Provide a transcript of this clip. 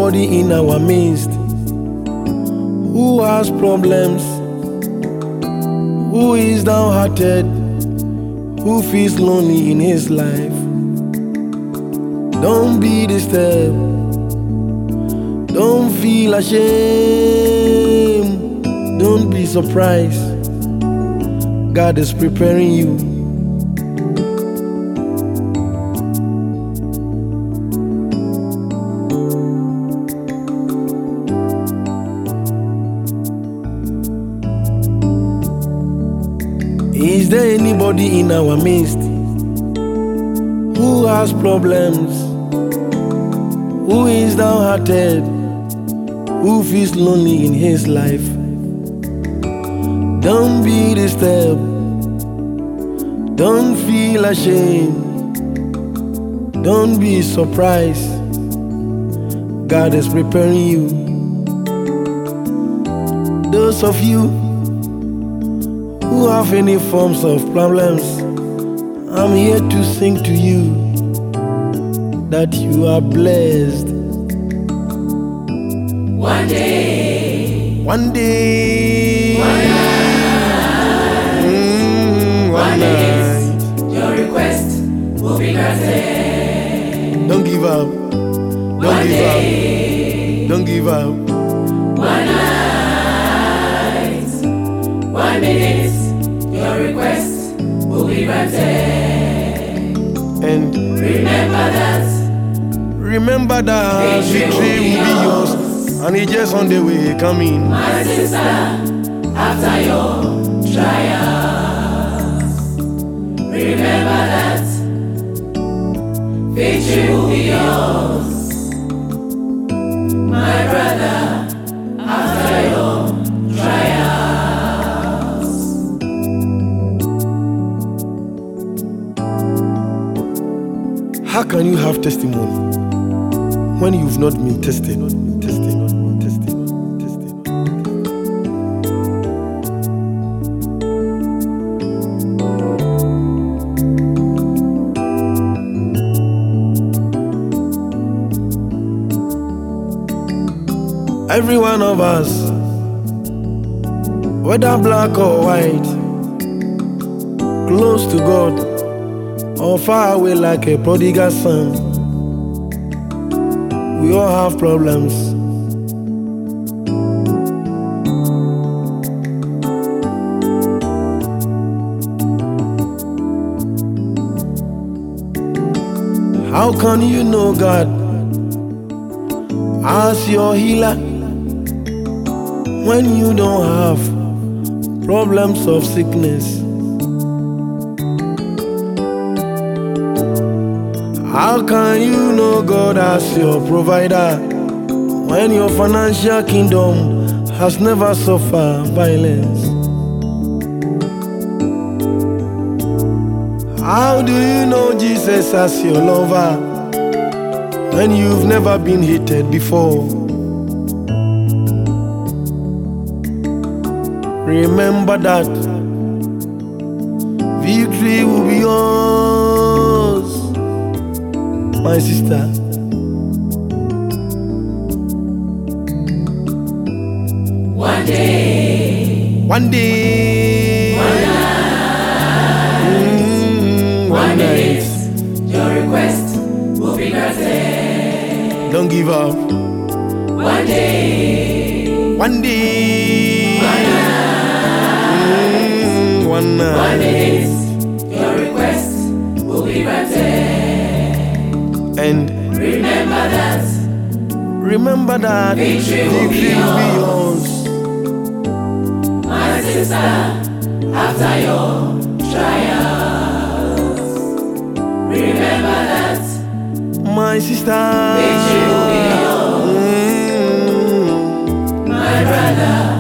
anybody in our midst who has problems, who is downhearted, who feels lonely in his life, don't be disturbed, don't feel ashamed, don't be surprised. God is preparing you. Is there anybody in our midst who has problems, who is downhearted, who feels lonely in his life? Don't be disturbed, don't feel ashamed, don't be surprised. God is preparing you. Those of you who have any forms of problems, I'm here to sing to you that you are blessed. One day, one day, one night, your request will be granted. Don't give up. Don't give up. Don't give up. One night, 1 minute, your request will be granted. And remember that victory will be yours, and it's just on the way coming. My sister, after your trials, remember that victory will be yours. My brother, after your trials. How can you have testimony when you've not been tested? Every one of us, whether black or white, close to God or far away like a prodigal son, we all have problems. How can you know God as your healer when you don't have problems of sickness? How can you know God as your provider when your financial kingdom has never suffered violence? How do you know Jesus as your lover when you've never been hated before? Remember that victory will be yours, my sister. One day, one day, one night, your request will be granted. Don't give up. One day, one day, one night, 1 minute, your request will be granted. And remember that victory will be yours. My sister, after your trials, remember that my sister, victory will be yours. My brother,